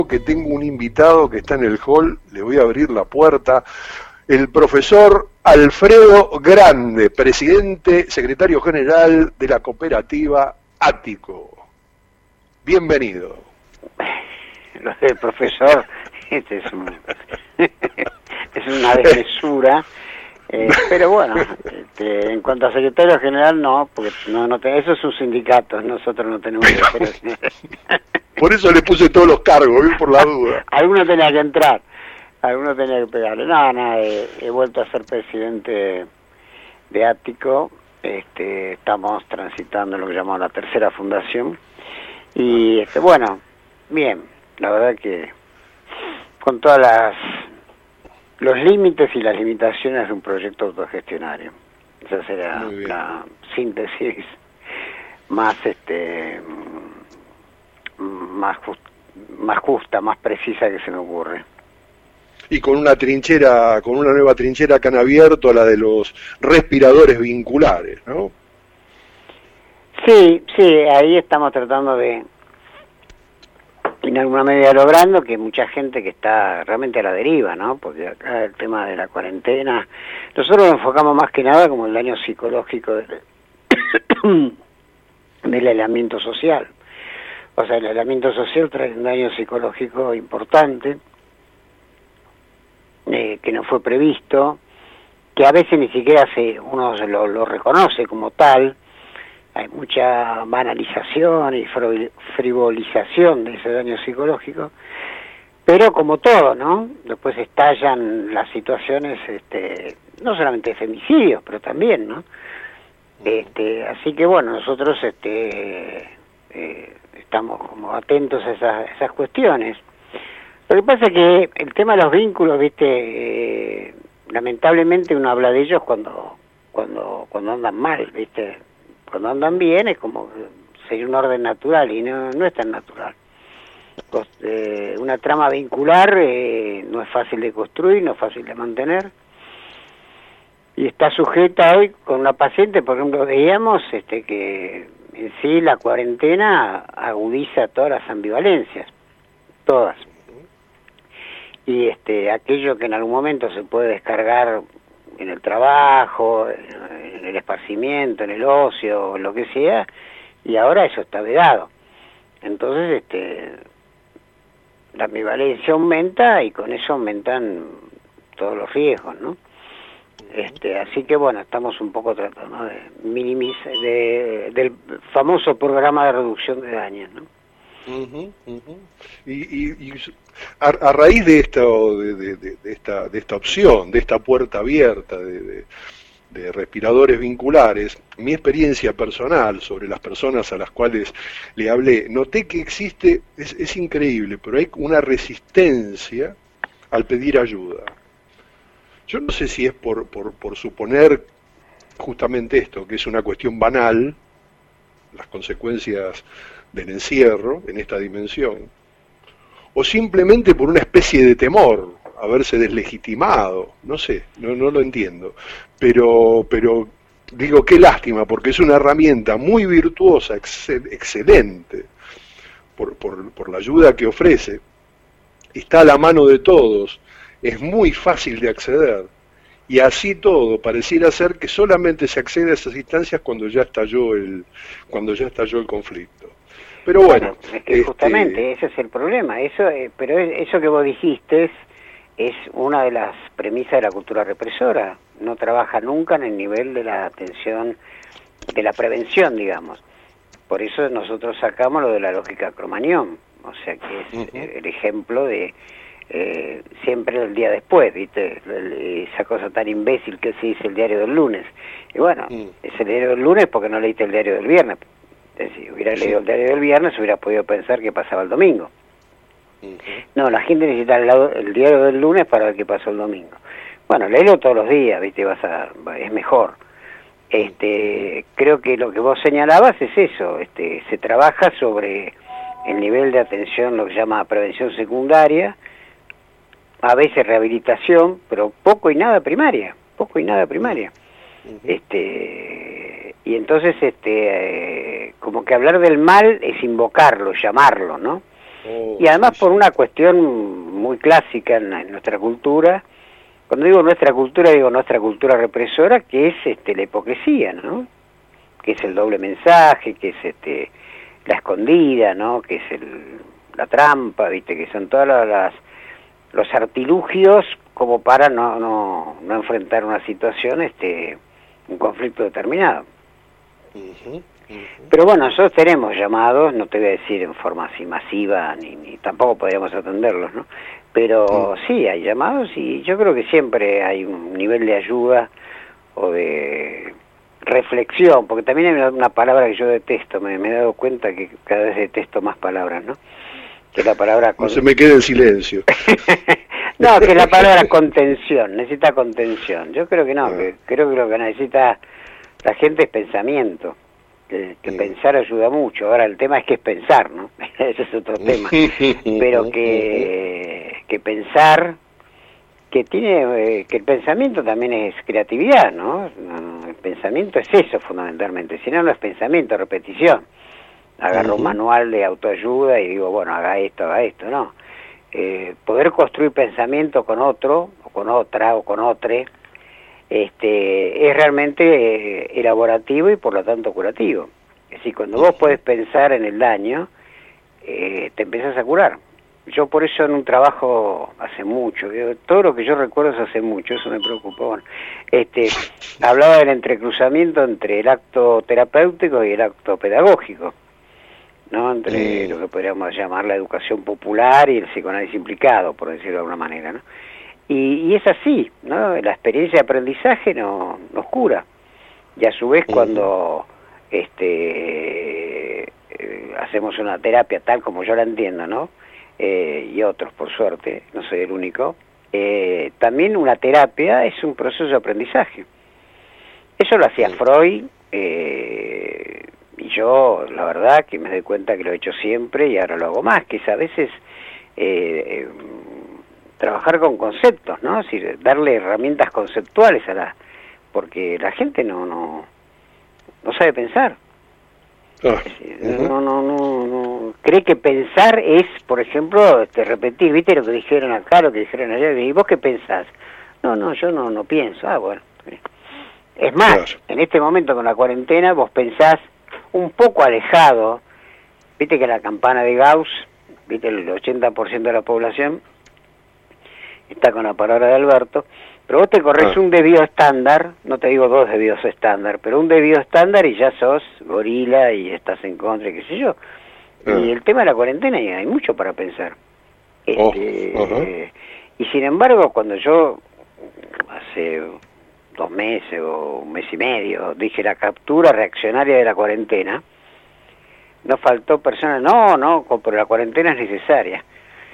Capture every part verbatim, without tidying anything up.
que tengo un invitado que está en el hall, le voy a abrir la puerta, el profesor Alfredo Grande, presidente, secretario general de la cooperativa Ático. Bienvenido. Lo del profesor, este es, un, es una desmesura, eh, pero bueno, este, en cuanto a secretario general no, porque no, no te, eso es un sindicato, nosotros no tenemos secretario general. Por eso le puse todos los cargos, ¿eh? Por la duda. Alguno tenía que entrar, alguno tenía que pegarle. No, no, he, he vuelto a ser presidente de Ático, este, estamos transitando lo que llamamos la tercera fundación, y este, bueno, bien, la verdad que con todas las los límites y las limitaciones de un proyecto autogestionario. Esa será la síntesis más este más just, más justa, más precisa que se me ocurre. Y con una trinchera, con una nueva trinchera que han abierto, la de los respiradores vinculares, ¿no? Sí, sí, ahí estamos tratando de, en alguna medida logrando que mucha gente que está realmente a la deriva, ¿no? Porque acá el tema de la cuarentena, nosotros lo enfocamos más que nada como el daño psicológico del, del aislamiento social. O sea, el aislamiento social trae un daño psicológico importante, eh, que no fue previsto, que a veces ni siquiera se uno lo, lo reconoce como tal. Hay mucha banalización y frivolización de ese daño psicológico, pero como todo, ¿no? Después estallan las situaciones, este, no solamente de femicidios, pero también, ¿no? Este, así que bueno, nosotros este, eh, estamos como atentos a esas, esas cuestiones. Lo que pasa es que el tema de los vínculos, viste, eh, lamentablemente uno habla de ellos cuando, cuando, cuando andan mal, viste. Cuando andan bien es como sería un orden natural y no, no es tan natural. Pues, eh, una trama vincular eh, no es fácil de construir, no es fácil de mantener, y está sujeta hoy con la paciente, por ejemplo, veíamos este, que en sí la cuarentena agudiza todas las ambivalencias, todas. Y este aquello que en algún momento se puede descargar en el trabajo, en el esparcimiento, en el ocio, lo que sea, y ahora eso está vedado. Entonces, este, la ambivalencia aumenta y con eso aumentan todos los riesgos, ¿no? Este, así que bueno, estamos un poco tratando de minimizar, de, del famoso programa de reducción de daños, ¿no? Uh-huh, uh-huh. Y, y, y a, a raíz de esto, de, de, de, de esta, de esta opción, de esta puerta abierta de, de, de respiradores vinculares, mi experiencia personal sobre las personas a las cuales le hablé, noté que existe, es, es increíble, pero hay una resistencia al pedir ayuda. Yo no sé si es por, por, por suponer justamente esto, que es una cuestión banal, las consecuencias del encierro en esta dimensión, o simplemente por una especie de temor a verse deslegitimado, no sé, no, no lo entiendo, pero, pero digo, qué lástima, porque es una herramienta muy virtuosa, excel, excelente, por, por, por la ayuda que ofrece, está a la mano de todos, es muy fácil de acceder, y así todo pareciera ser que solamente se accede a esas instancias cuando ya estalló el, cuando ya estalló el conflicto. Pero bueno, bueno es que este... justamente ese es el problema. Eso, eh, pero eso que vos dijiste es, es una de las premisas de la cultura represora. No trabaja nunca en el nivel de la atención, de la prevención, digamos. Por eso nosotros sacamos lo de la lógica Cromañón, o sea que es uh-huh. el ejemplo de eh, siempre el día después, ¿viste? Esa cosa tan imbécil que se dice el diario del lunes. Y bueno, uh-huh. es el diario del lunes porque no leíste el diario del viernes. Si hubiera leído el diario del viernes, hubiera podido pensar que pasaba el domingo. Uh-huh. No, la gente necesita el, el diario del lunes para ver qué pasó el domingo. Bueno, léelo todos los días, ¿viste? Vas a, es mejor. Este, creo que lo que vos señalabas es eso. Este, se trabaja sobre el nivel de atención, lo que se llama prevención secundaria, a veces rehabilitación, pero poco y nada primaria, poco y nada primaria. Uh-huh. Este, y entonces, este, eh, como que hablar del mal es invocarlo, llamarlo, ¿no? Oh, y además sí, por sí. una cuestión muy clásica en, en nuestra cultura. Cuando digo nuestra cultura, digo nuestra cultura represora, que es este la hipocresía, ¿no? Que es el doble mensaje, que es este la escondida, ¿no? Que es el, la trampa, ¿viste? Que son todas las los artilugios como para no no no enfrentar una situación, este un conflicto determinado. Uh-huh, uh-huh. Pero bueno, nosotros tenemos llamados, no te voy a decir en forma así masiva, ni, ni tampoco podríamos atenderlos, ¿no? Pero uh-huh. sí, hay llamados y yo creo que siempre hay un nivel de ayuda o de reflexión, porque también hay una palabra que yo detesto, me, me he dado cuenta que cada vez detesto más palabras, ¿no? Que es la palabra... Con... No se me quede en silencio. No, que es la palabra contención, necesita contención. Yo creo que no, uh-huh. que creo que lo que necesita la gente es pensamiento. Que, que pensar ayuda mucho. Ahora el tema es que es pensar, ¿no? Ese es otro tema. Pero que, que pensar, que tiene, eh, que el pensamiento también es creatividad, ¿no? El pensamiento es eso fundamentalmente. Si no, no es pensamiento, es repetición. Agarro uh-huh. un manual de autoayuda y digo, bueno, haga esto, haga esto, ¿no? Eh, poder construir pensamiento con otro, o con otra, o con otro, Este, es realmente eh, elaborativo y por lo tanto curativo. Es decir, cuando vos podés pensar en el daño, eh, te empezás a curar. Yo por eso en un trabajo hace mucho, yo, todo lo que yo recuerdo es hace mucho, eso me preocupa. Bueno, este, hablaba del entrecruzamiento entre el acto terapéutico y el acto pedagógico, ¿no? Entre lo que podríamos llamar la educación popular y el psicoanálisis implicado, por decirlo de alguna manera, ¿no? Y, y es así, ¿no? La experiencia de aprendizaje no, nos cura. Y a su vez cuando este eh, hacemos una terapia tal como yo la entiendo, ¿no? Eh, y otros, por suerte, no soy el único, eh, también una terapia es un proceso de aprendizaje. Eso lo hacía Freud, eh, y yo, la verdad, que me doy cuenta que lo he hecho siempre y ahora lo hago más, que es a veces... Eh, eh, trabajar con conceptos, ¿no? Es decir, darle herramientas conceptuales a la... porque la gente no no no sabe pensar. Oh, decir, uh-huh. no, no, no, no... Cree que pensar es, por ejemplo, este, repetir, ¿viste lo que dijeron acá, lo que dijeron allá? ¿Y vos qué pensás? No, no, yo no, no pienso. Ah, bueno. Es más, claro. En este momento con la cuarentena vos pensás un poco alejado, ¿viste que la campana de Gauss, ¿viste el ochenta por ciento de la población está con la palabra de Alberto, pero vos te corres ah. un desvío estándar, no te digo dos desvíos estándar, pero un desvío estándar y ya sos gorila y estás en contra, qué sé yo. Ah. Y el tema de la cuarentena, hay mucho para pensar. Este, oh. uh-huh. Y sin embargo, cuando yo, hace dos meses o un mes y medio, dije la captura reaccionaria de la cuarentena, no faltó personas, no, no, pero la cuarentena es necesaria.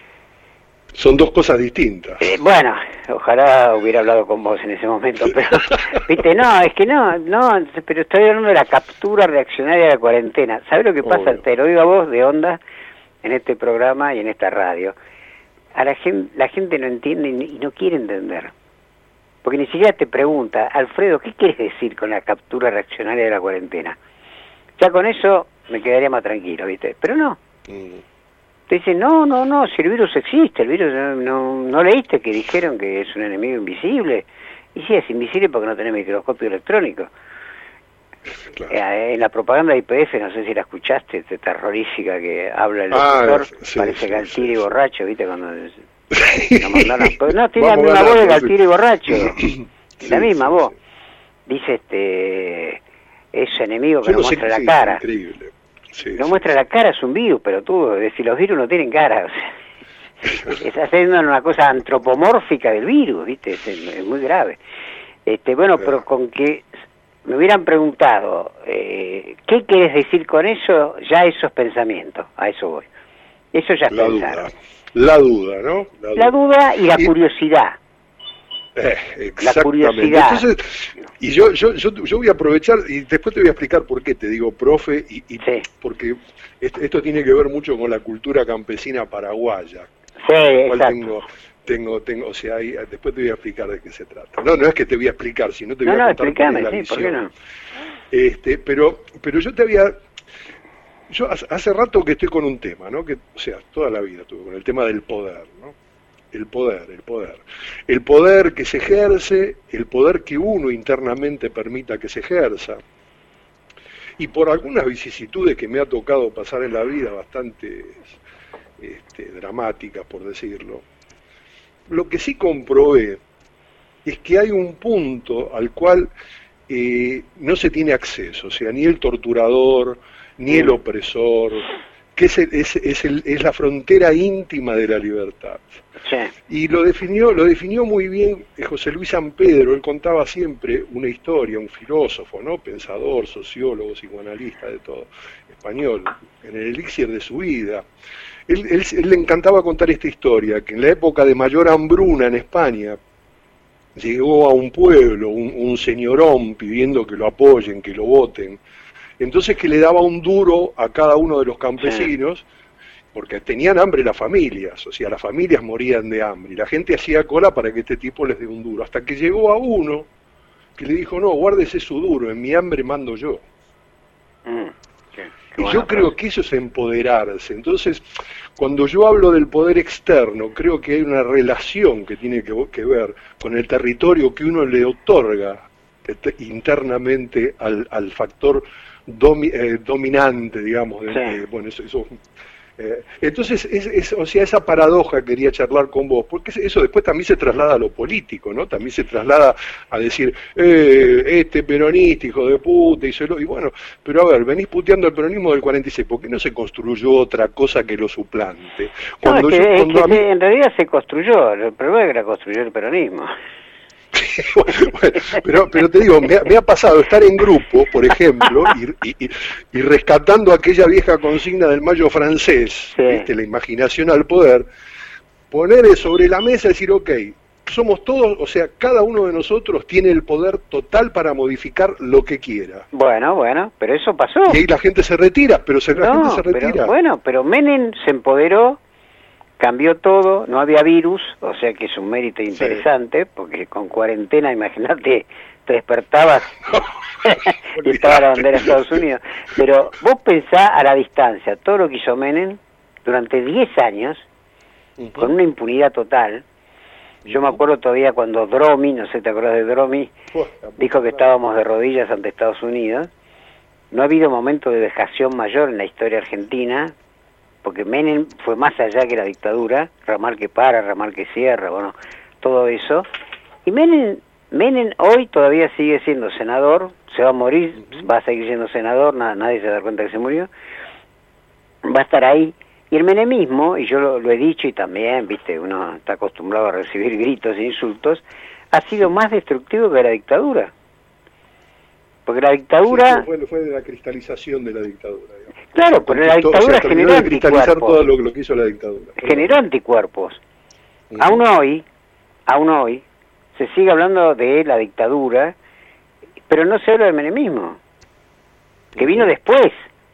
Son dos cosas distintas. Eh, bueno, ojalá hubiera hablado con vos en ese momento, pero, viste, no, es que no, no, pero estoy hablando de la captura reaccionaria de la cuarentena. ¿Sabes lo que pasa? Obvio. Te lo digo a vos de onda en este programa y en esta radio. A la gente, la gente no entiende y no quiere entender. Porque ni siquiera te pregunta, Alfredo, ¿qué quieres decir con la captura reaccionaria de la cuarentena? Ya con eso me quedaría más tranquilo, ¿viste? Pero no. Mm. Te dicen, no, no, no, si el virus existe, el virus no, no, no leíste que dijeron que es un enemigo invisible. Y sí, es invisible porque no tenés microscopio electrónico. Claro. Eh, en la propaganda de I P F, no sé si la escuchaste, esta terrorífica que habla el doctor, ah, sí, parece sí, Galtieri sí, borracho, ¿viste? Cuando no, mandaron, no tiene la misma voz de Galtieri borracho, sí, la misma sí, voz. Sí. Dice, este, es enemigo que no muestra la cara. Increíble. Sí, no sí. muestra la cara, es un virus, pero tú, es decir, los virus no tienen cara, o sea, está haciendo una cosa antropomórfica del virus, ¿viste? Es, es muy grave. Este, bueno, pero con que me hubieran preguntado, eh, ¿qué quieres decir con eso? Ya eso es pensamiento, a eso voy. Eso ya es la pensar. Duda. La duda, ¿no? La, la duda. duda y la y... curiosidad. Eh, la curiosidad. Entonces, y yo, yo, yo, yo voy a aprovechar y después te voy a explicar por qué te digo profe y, y sí. porque esto, esto tiene que ver mucho con la cultura campesina paraguaya. Sí, exacto. Tengo, tengo, tengo, o sea, ahí, después te voy a explicar de qué se trata. No, no es que te voy a explicar, sino te voy no, a no, contar explícame, la sí, visión. ¿por qué no? Este, pero, pero yo te había yo hace, hace rato que estoy con un tema, ¿no? Que, o sea, toda la vida estuve con el tema del poder, ¿no? El poder, el poder. El poder que se ejerce, el poder que uno internamente permita que se ejerza. Y por algunas vicisitudes que me ha tocado pasar en la vida, bastante este, dramáticas, por decirlo, lo que sí comprobé es que hay un punto al cual eh, no se tiene acceso, o sea, ni el torturador, ni el opresor, que es, el, es, es, el, es la frontera íntima de la libertad. Sí. Y lo definió, lo definió muy bien José Luis San Pedro. Él contaba siempre una historia, un filósofo, ¿no? Pensador, sociólogo, psicoanalista, de todo, español, en el elixir de su vida. Él, él, él le encantaba contar esta historia, que en la época de mayor hambruna en España, llegó a un pueblo, un, un señorón pidiendo que lo apoyen, que lo voten, entonces que le daba un duro a cada uno de los campesinos, porque tenían hambre las familias, o sea, las familias morían de hambre, y la gente hacía cola para que este tipo les dé un duro, hasta que llegó a uno que le dijo, no, guárdese su duro, en mi hambre mando yo. Mm, qué, qué y bueno, yo creo que eso es empoderarse. Entonces, cuando yo hablo del poder externo, creo que hay una relación que tiene que, que ver con el territorio que uno le otorga internamente al, al factor domi, eh, dominante, digamos. De, sí. eh, bueno, eso, eso eh, entonces, es, es, o sea, esa paradoja quería charlar con vos, porque eso después también se traslada a lo político, ¿no? También se traslada a decir, eh, este peronista, hijo de puta, y, se lo, y bueno, pero a ver, venís puteando el peronismo del cuarenta y seis, ¿por qué no se construyó otra cosa que lo suplante? Cuando no, es que, yo, cuando es que mí... en realidad se construyó, el problema es que la construyó el peronismo. Bueno, pero, pero te digo, me ha, me ha pasado estar en grupo, por ejemplo, y, y, y rescatando aquella vieja consigna del mayo francés, sí. ¿Viste? La imaginación al poder, poner sobre la mesa y decir, ok, somos todos, o sea, cada uno de nosotros tiene el poder total para modificar lo que quiera. Bueno, bueno, pero eso pasó. Y ahí la gente se retira, pero se, la no, gente se retira. Pero, bueno, pero Menem se empoderó, cambió todo, no había virus, o sea que es un mérito interesante, sí. Porque con cuarentena, imagínate, te despertabas y estaba la bandera de Estados Unidos. Pero vos pensás a la distancia, todo lo que hizo Menem durante diez años, uh-huh. Con una impunidad total. Yo me acuerdo todavía cuando Dromi, no sé, ¿te acordás de Dromi? Dijo que estábamos de rodillas ante Estados Unidos. No ha habido momento de vejación mayor en la historia argentina, porque Menem fue más allá que la dictadura, ramal que para, ramal que cierra, bueno, todo eso. Y Menem, Menem hoy todavía sigue siendo senador, se va a morir, uh-huh. Va a seguir siendo senador, nada, nadie se da cuenta que se murió, va a estar ahí. Y el menemismo, y yo lo, lo he dicho y también, viste, uno está acostumbrado a recibir gritos e insultos, ha sido más destructivo que la dictadura. Porque la dictadura... Sí, fue, fue de la cristalización de la dictadura. Digamos. Claro, pero la dictadura o sea, generó de cristalizar todo lo, lo que hizo la dictadura. Generó anticuerpos. Uh-huh. Aún hoy, aún hoy, se sigue hablando de la dictadura, pero no se habla del menemismo, que vino después.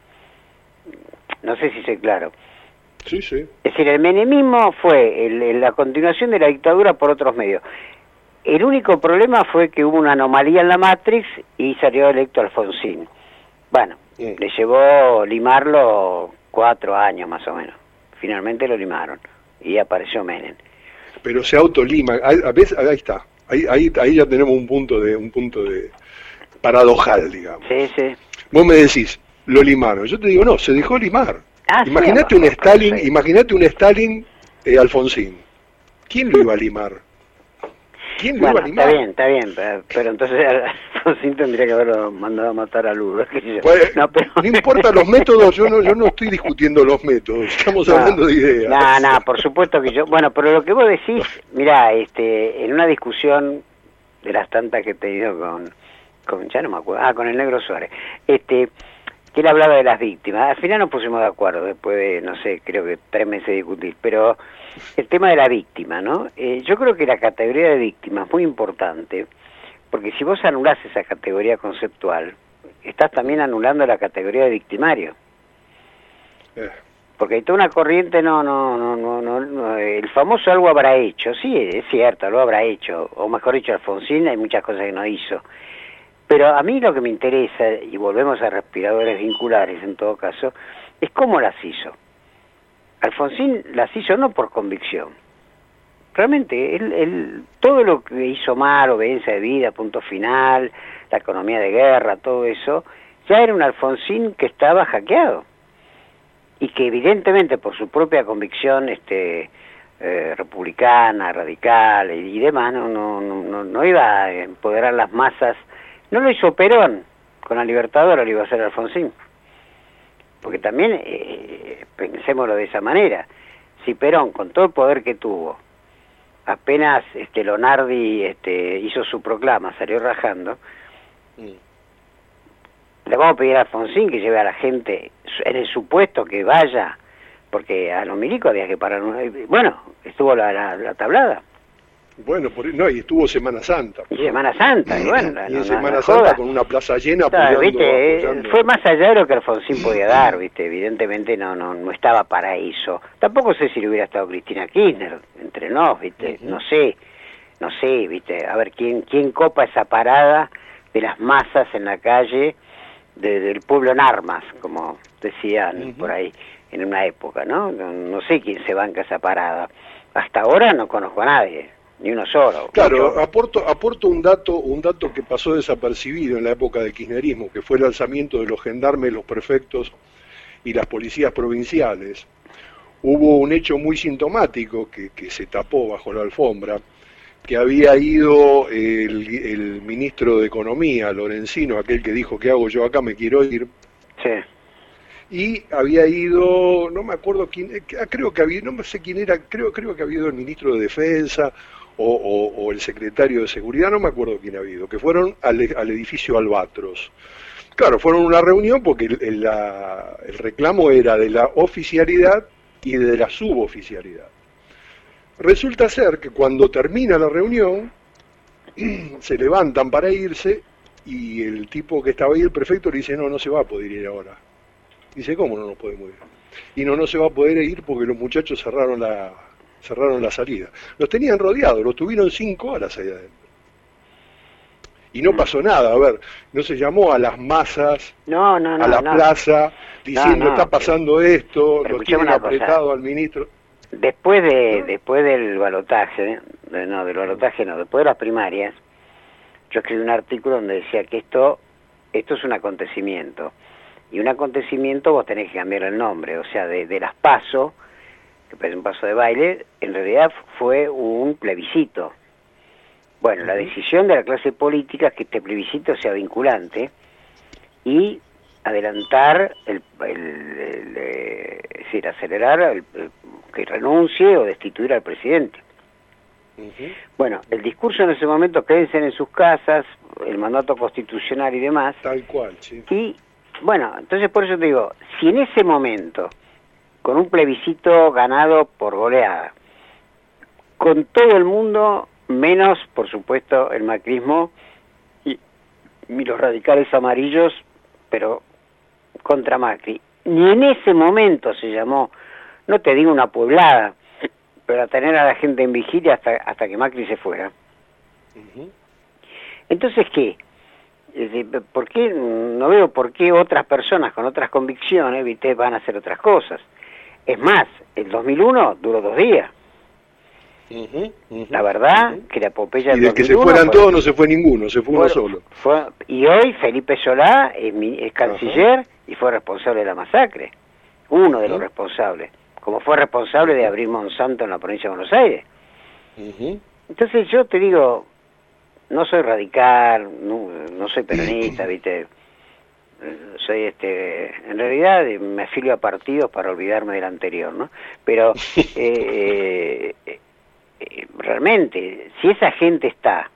No sé si sé claro. Sí, sí. Es decir, el menemismo fue el, el, la continuación de la dictadura por otros medios. El único problema fue que hubo una anomalía en la Matrix y salió electo Alfonsín. Bueno, sí. Le llevó limarlo cuatro años más o menos. Finalmente lo limaron y apareció Menem. Pero se autolima, a veces ahí está. Ahí, ahí, ahí ya tenemos un punto de un punto de paradojal, digamos. Sí, sí. Vos me decís, lo limaron. Yo te digo, no, se dejó limar. Ah, imagínate sí, un Stalin, sí. imagínate un Stalin eh, Alfonsín. ¿Quién lo iba a limar? ¿Quién lo bueno, iba a limar? Está bien, está bien, pero, pero entonces Alfonsín tendría que haberlo mandado a matar a Lugo. Pues, no, pero... no importa los métodos, yo no, yo no estoy discutiendo los métodos, estamos no, hablando de ideas. No, no, por supuesto que yo, bueno, pero lo que vos decís, mirá, este, en una discusión de las tantas que he tenido con, con, ya no me acuerdo, ah, con el Negro Suárez, este... que él hablaba de las víctimas. Al final nos pusimos de acuerdo, después de, no sé, creo que tres meses de discutir, pero el tema de la víctima, ¿no? Eh, yo creo que la categoría de víctima es muy importante, porque si vos anulás esa categoría conceptual, estás también anulando la categoría de victimario. Porque hay toda una corriente, no, no, no, no, no, no, el famoso algo habrá hecho, sí, es cierto, lo habrá hecho, o mejor dicho, Alfonsín, hay muchas cosas que no hizo. Pero a mí lo que me interesa, y volvemos a respiradores vinculares en todo caso, es cómo las hizo. Alfonsín las hizo no por convicción. Realmente, él, él, todo lo que hizo mal, obediencia de vida, punto final, la economía de guerra, todo eso, ya era un Alfonsín que estaba hackeado. Y que evidentemente por su propia convicción este, eh, republicana, radical y, y demás, no, no, no, no iba a empoderar las masas. No lo hizo Perón con la Libertadora, lo iba a hacer Alfonsín. Porque también, eh, pensémoslo de esa manera, si Perón, con todo el poder que tuvo, apenas este Lonardi este, hizo su proclama, salió rajando, mm. le vamos a pedir a Alfonsín que lleve a la gente en el supuesto que vaya, porque a los milicos había que parar. Bueno, estuvo la, la, la tablada. Bueno, por, no, y estuvo Semana Santa. Y Semana Santa, y bueno. Y en no, Semana no, Santa joda. Con una plaza llena claro, apoyando, ¿viste? apoyando. Fue más allá de lo que Alfonsín podía dar, ¿viste? Evidentemente no no no estaba para eso. Tampoco sé si le hubiera estado Cristina Kirchner entre nos, ¿viste? Uh-huh. No sé, no sé, ¿viste? A ver, ¿quién quién copa esa parada de las masas en la calle, de, del pueblo en armas, como decían uh-huh. por ahí en una época, ¿no? ¿no? No sé quién se banca esa parada. Hasta ahora no conozco a nadie. Ni uno solo. Claro, mucho. aporto aporto un dato un dato que pasó desapercibido en la época del kirchnerismo, que fue el alzamiento de los gendarmes, los prefectos y las policías provinciales. Hubo un hecho muy sintomático que, que se tapó bajo la alfombra, que había ido el, el ministro de Economía, Lorenzino, aquel que dijo, ¿qué hago yo acá? Me quiero ir. Sí. Y había ido, no me acuerdo quién, creo que había, no sé quién era, creo creo que había ido el ministro de Defensa o, o, o el secretario de Seguridad, no me acuerdo quién había ido, que fueron al, al edificio Albatros. Claro, fueron a una reunión porque el, el, la, el reclamo era de la oficialidad y de la suboficialidad. Resulta ser que cuando termina la reunión, se levantan para irse y el tipo que estaba ahí, el prefecto, le dice, no, no se va a poder ir ahora. Dice, ¿cómo no nos podemos ir? Y no, no se va a poder ir porque los muchachos cerraron la cerraron la salida. Los tenían rodeados, los tuvieron cinco horas ahí adentro. Y no pasó nada, a ver, no se llamó a las masas, no, no, no, a la no. plaza, diciendo, no, no, está pasando pero, esto, pero los tienen apretado al ministro. Después de ¿no? después del balotaje, no, del balotaje no, después de las primarias, yo escribí un artículo donde decía que esto esto es un acontecimiento. Y un acontecimiento vos tenés que cambiar el nombre, o sea, de, de las PASO, que parece un paso de baile, en realidad fue un plebiscito. Bueno, uh-huh. la decisión de la clase política es que este plebiscito sea vinculante y adelantar, el, el, el, el es decir, acelerar el, el, que renuncie o destituir al presidente. Uh-huh. Bueno, el discurso en ese momento, quédense en sus casas, el mandato constitucional y demás. Tal cual, sí. Y bueno, entonces por eso te digo, si en ese momento, con un plebiscito ganado por goleada, con todo el mundo, menos, por supuesto, el macrismo y, y los radicales amarillos, pero contra Macri, ni en ese momento se llamó, no te digo una pueblada, pero a tener a la gente en vigilia hasta, hasta que Macri se fuera. Uh-huh. Entonces, ¿qué? ¿Por qué? No veo por qué otras personas con otras convicciones, ¿viste? Van a hacer otras cosas. Es más, el dos mil uno duró dos días. Uh-huh, uh-huh, la verdad uh-huh. que la epopeya del dos mil uno... Y de que se fueran fue, todos no se fue ninguno, se fue, fue uno solo. Fue, y hoy Felipe Solá es, es canciller uh-huh. y fue responsable de la masacre. Uno de uh-huh. los responsables. Como fue responsable uh-huh. de abrir Monsanto en la provincia de Buenos Aires. Uh-huh. Entonces yo te digo... No soy radical, no, no soy peronista, ¿viste? Soy, este, en realidad me afilio a partidos para olvidarme del anterior, ¿no? Pero eh, eh, eh, realmente, si esa gente está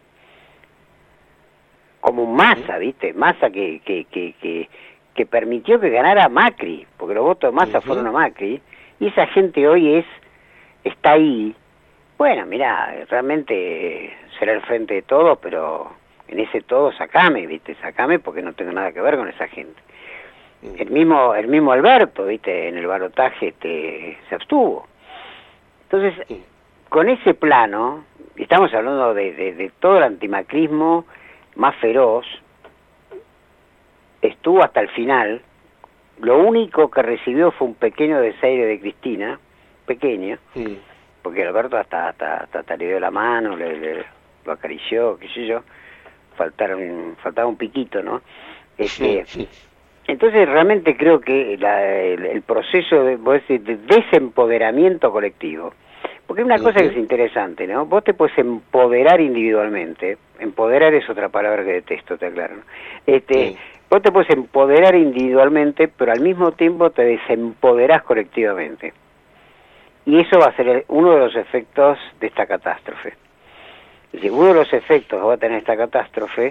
como Massa, ¿viste? Massa que, que, que, que, que permitió que ganara Macri, porque los votos de Massa uh-huh. fueron a Macri, y esa gente hoy es está ahí. Bueno, mirá, realmente será el frente de todos, pero en ese todo sacame, ¿viste? Sacame porque no tengo nada que ver con esa gente. El mismo el mismo Alberto, ¿viste? En el balotaje este, se abstuvo. Entonces, con ese plano, estamos hablando de, de, de todo el antimacrismo más feroz, estuvo hasta el final, lo único que recibió fue un pequeño desaire de Cristina, pequeño, mm. porque Alberto hasta, hasta, hasta, hasta le dio la mano, le, le, lo acarició, qué sé yo, faltaron, faltaba un piquito, ¿no? Este, sí. Entonces realmente creo que la, el, el proceso de, de desempoderamiento colectivo, porque hay una cosa que es interesante, ¿no? Vos te puedes empoderar individualmente, empoderar es otra palabra que detesto, te aclaro, ¿no? Este, sí. Vos te puedes empoderar individualmente, pero al mismo tiempo te desempoderás colectivamente. Y eso va a ser uno de los efectos de esta catástrofe. Es decir, uno de los efectos que va a tener esta catástrofe,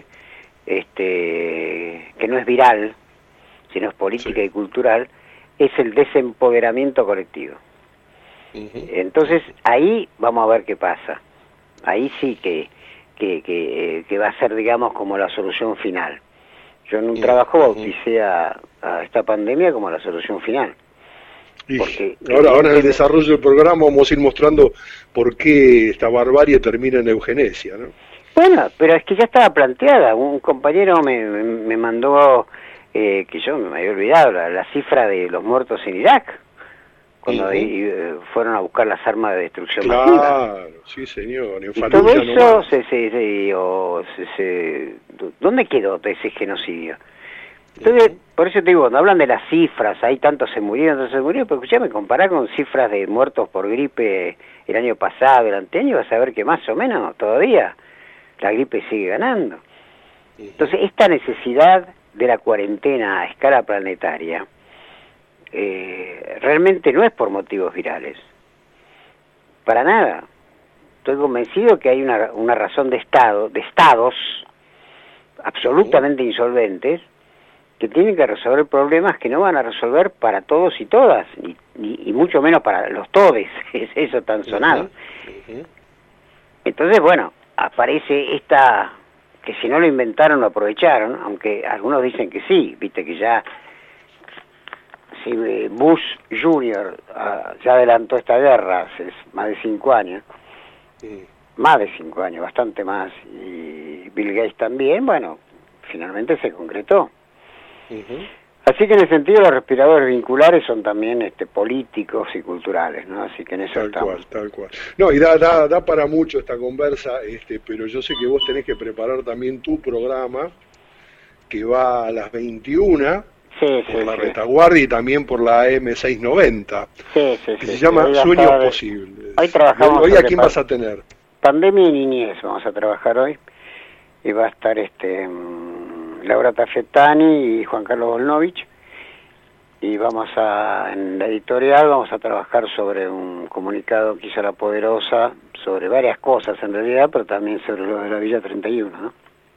este, que no es viral, sino es política sí. y cultural, es el desempoderamiento colectivo. Uh-huh. Entonces, ahí vamos a ver qué pasa. Ahí sí que, que, que, que va a ser, digamos, como la solución final. Yo en un uh-huh. trabajo bauticé a, a esta pandemia como la solución final. Porque ahora, ahora en el desarrollo del programa vamos a ir mostrando por qué esta barbarie termina en eugenesia, ¿no? Bueno, pero es que ya estaba planteada. Un compañero me, me, me mandó, eh, que yo me había olvidado, la, la cifra de los muertos en Irak, cuando uh-huh. ahí, eh, fueron a buscar las armas de destrucción claro, masiva. Claro, sí señor. En y todo eso, se, se, se, o, se, se, ¿dónde quedó ese genocidio? Entonces, uh-huh. por eso te digo, cuando hablan de las cifras, hay tantos se murieron, tantos se murieron, pero escuchame, compará con cifras de muertos por gripe el año pasado, el anteaño, vas a ver que más o menos todavía la gripe sigue ganando. Uh-huh. Entonces, esta necesidad de la cuarentena a escala planetaria eh, realmente no es por motivos virales. Para nada. Estoy convencido que hay una, una razón de Estado, de estados absolutamente uh-huh. insolventes, que tienen que resolver problemas que no van a resolver para todos y todas, y, y, y mucho menos para los todes, es eso tan sonado. Uh-huh. Uh-huh. Entonces, bueno, aparece esta, que si no lo inventaron lo aprovecharon, aunque algunos dicen que sí, viste que ya, si Bush junior uh, ya adelantó esta guerra hace más de cinco años, uh-huh. más de cinco años, bastante más, y Bill Gates también, bueno, finalmente se concretó. Uh-huh. Así que en el sentido los respiradores vinculares son también este, políticos y culturales, ¿no? Así que en eso tal estamos. cual, tal cual. No, y da, da, da para mucho esta conversa, este, pero yo sé que vos tenés que preparar también tu programa, que va a las veintiuna, sí, por sí, la sí. retaguardia y también por la eme seiscientos noventa, sí, sí, que sí, se llama sí, Sueños de... Posibles. Hoy trabajamos. Hoy, ¿a quién vas a tener? Pandemia y niñez vamos a trabajar hoy, y va a estar este... Laura Tafetani y Juan Carlos Volnovich, y vamos a, en la editorial vamos a trabajar sobre un comunicado que hizo La Poderosa, sobre varias cosas en realidad, pero también sobre lo de la Villa treinta y uno, ¿no?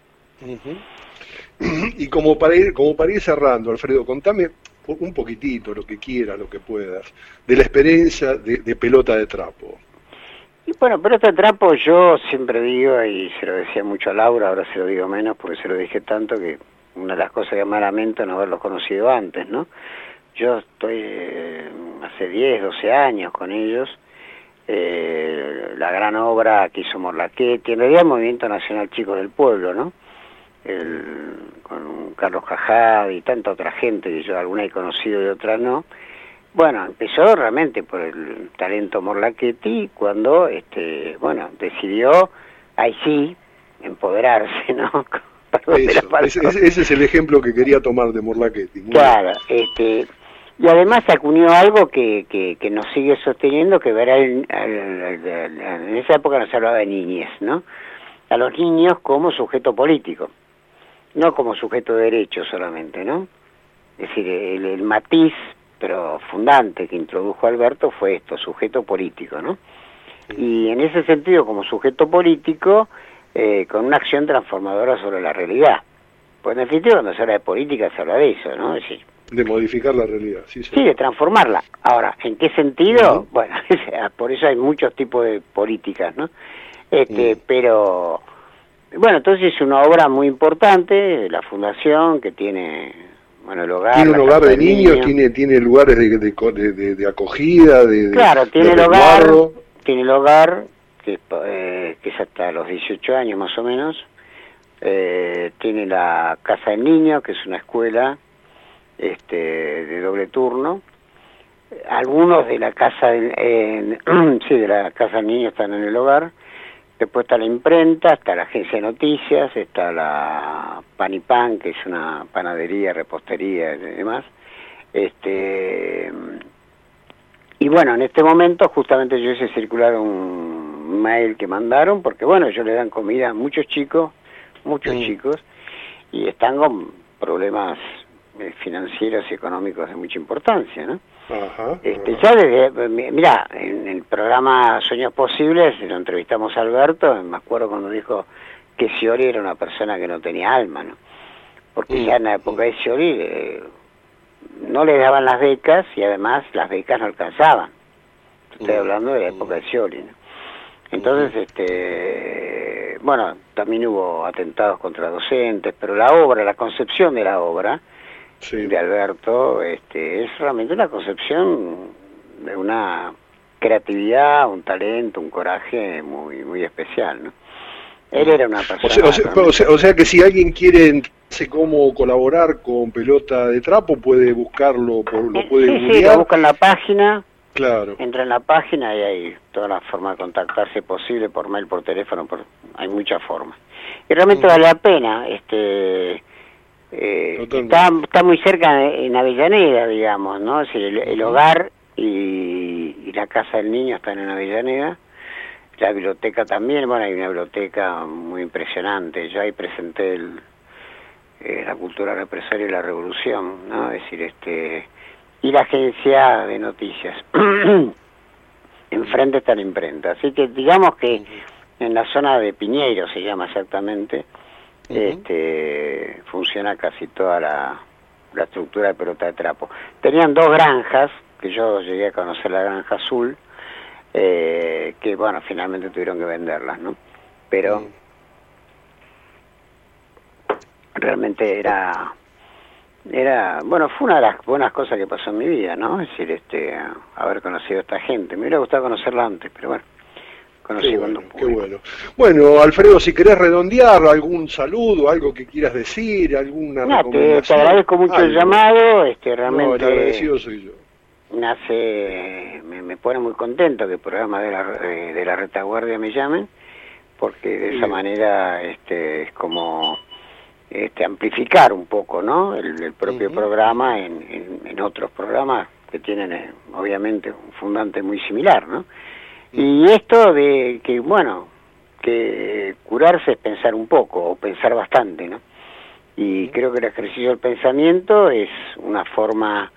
Uh-huh. Y como para ir, como para ir cerrando, Alfredo, contame un poquitito, lo que quieras, lo que puedas, de la experiencia de, de Pelota de Trapo. Y bueno, Pelota de Trapo yo siempre digo, y se lo decía mucho a Laura, ahora se lo digo menos porque se lo dije tanto, que una de las cosas que más lamento es no haberlos conocido antes, ¿no? Yo estoy eh, hace diez, doce años con ellos, eh, la gran obra que hizo Morlachetti, en realidad el Movimiento Nacional Chicos del Pueblo, ¿no? El, con Carlos Cajada y tanta otra gente que yo alguna he conocido y otra no. Bueno, empezó realmente por el talento Morlachetti cuando, este, bueno, decidió, ahí sí, empoderarse, ¿no? Eso, ese, ese es el ejemplo que quería tomar de Morlachetti. Claro, este, y además acuñó algo que, que, que nos sigue sosteniendo, que verá en, en esa época no se hablaba de niñez, ¿no? A los niños como sujeto político, no como sujeto de derecho solamente, ¿no? Es decir, el, el matiz pero fundante que introdujo Alberto fue esto, sujeto político, ¿no? Y en ese sentido, como sujeto político, eh, con una acción transformadora sobre la realidad. Pues en definitiva, cuando se habla de política, se habla de eso, ¿no? Es decir, de modificar la realidad, sí, sí. Sí, de transformarla. Ahora, ¿en qué sentido? Uh-huh. Bueno, por eso hay muchos tipos de políticas, ¿no? Este, uh-huh. Pero, bueno, entonces es una obra muy importante, la fundación, que tiene... Bueno, el hogar, tiene un hogar de niños, niño. tiene tiene lugares de, de, de, de acogida, de claro, tiene de el hogar, tiene el hogar que, eh, que es hasta los dieciocho años más o menos, eh, tiene la casa del niño, que es una escuela este, de doble turno. Algunos de la casa del, eh, sí, de la casa del niño están en el hogar. Después está la imprenta, está la agencia de noticias, está la Pan y Pan, que es una panadería, repostería y demás. Este, y bueno, en este momento justamente yo hice circular un mail que mandaron, porque bueno, ellos le dan comida a muchos chicos, muchos sí. chicos, y están con problemas financieros y económicos de mucha importancia, ¿no? Ajá, este, ajá. Ya desde, mirá, en el programa Sueños Posibles lo entrevistamos a Alberto, me acuerdo cuando dijo que Scioli era una persona que no tenía alma, ¿no? Porque mm. ya en la época de Scioli eh, no le daban las becas y además las becas no alcanzaban. Estoy mm. hablando de la época de Scioli, ¿no? Entonces, mm. este, bueno, también hubo atentados contra docentes, pero la obra, la concepción de la obra sí. de Alberto, este, es realmente una concepción de una creatividad, un talento, un coraje muy muy especial, ¿no? Él era una persona... O sea, o sea, o sea, o sea que si alguien quiere enterarse cómo colaborar con Pelota de Trapo, puede buscarlo, por, lo puede sí, googlear. Sí, lo busca en la página, claro. entra en la página y hay toda la forma de contactarse posible, por mail, por teléfono, por, hay muchas formas. Y realmente uh-huh. vale la pena, este... Eh, está, está muy cerca en Avellaneda, digamos, ¿no? Es decir, el, el hogar y, y la casa del niño están en Avellaneda, la biblioteca también, bueno, hay una biblioteca muy impresionante, yo ahí presenté el, eh, la cultura represoria y la revolución, ¿no? Es decir, este, y la agencia de noticias, enfrente está la imprenta, así que digamos que en la zona de Piñeiro se llama exactamente, Uh-huh. este funciona casi toda la, la estructura de Pelota de Trapo. Tenían dos granjas, que yo llegué a conocer la granja azul, eh, que bueno, finalmente tuvieron que venderlas, ¿no? Pero uh-huh. realmente era, era, bueno, fue una de las buenas cosas que pasó en mi vida, ¿no? Es decir, este, haber conocido a esta gente. Me hubiera gustado conocerla antes, pero bueno. Qué bueno, qué bueno. Bueno, Alfredo, si querés redondear, algún saludo, algo que quieras decir, alguna no, recomendación. Te, te agradezco mucho algo. El llamado, este, realmente... No, el agradecido soy yo. Me hace, me, me pone muy contento que el programa de la, de, de la retaguardia me llamen, porque de sí. esa manera este, es como este, amplificar un poco, ¿no? El, el propio uh-huh. programa en, en, en otros programas que tienen, eh, obviamente, un fundante muy similar, ¿no? Y esto de que, bueno, que curarse es pensar un poco, o pensar bastante, ¿no? Y creo que el ejercicio del pensamiento es una forma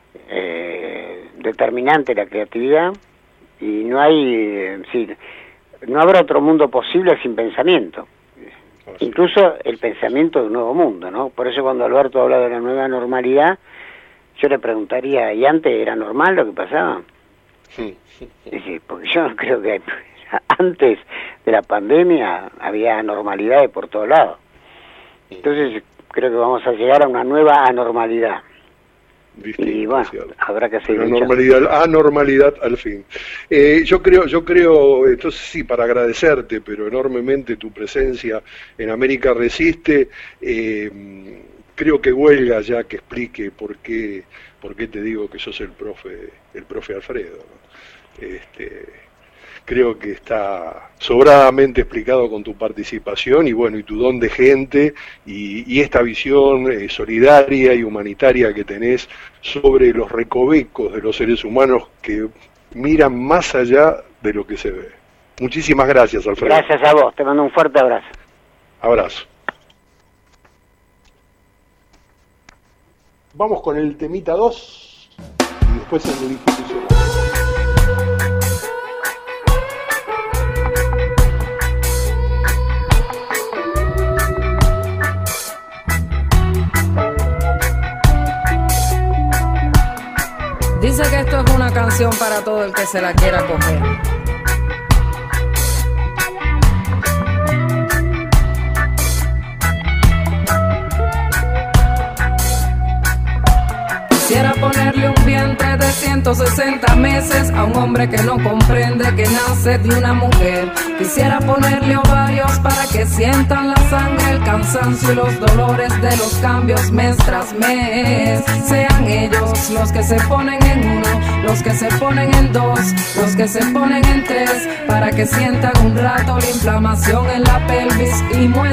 eh, determinante de la creatividad, y no hay, eh, sí, no habrá otro mundo posible sin pensamiento. Incluso el pensamiento de un nuevo mundo, ¿no? Por eso cuando Alberto habla de la nueva normalidad, yo le preguntaría, ¿y antes era normal lo que pasaba? Sí. Es decir, porque yo no creo que antes de la pandemia había anormalidades por todos lados. Entonces creo que vamos a llegar a una nueva anormalidad. Distinto, y bueno, cierto. Habrá que seguir anormalidad, anormalidad al fin. Eh, yo creo, yo creo, entonces sí, para agradecerte, pero enormemente tu presencia en América Resiste, eh, creo que huelga ya que explique por qué, por qué te digo que sos el profe, el profe Alfredo, ¿no? Este, creo que está sobradamente explicado con tu participación y bueno, y tu don de gente y, y esta visión eh, solidaria y humanitaria que tenés sobre los recovecos de los seres humanos que miran más allá de lo que se ve. Muchísimas gracias, Alfredo. Gracias a vos, te mando un fuerte abrazo. Abrazo. Vamos con el temita dos y después el de institucional. Dice que esto es una canción para todo el que se la quiera coger. Quisiera ponerle un vientre de cien ciento sesenta meses a un hombre que no comprende que nace de una mujer. Quisiera ponerle ovarios para que sientan la sangre, el cansancio y los dolores de los cambios mes tras mes. Sean ellos los que se ponen en uno, los que se ponen en dos, los que se ponen en tres, para que sientan un rato la inflamación en la pelvis y muestren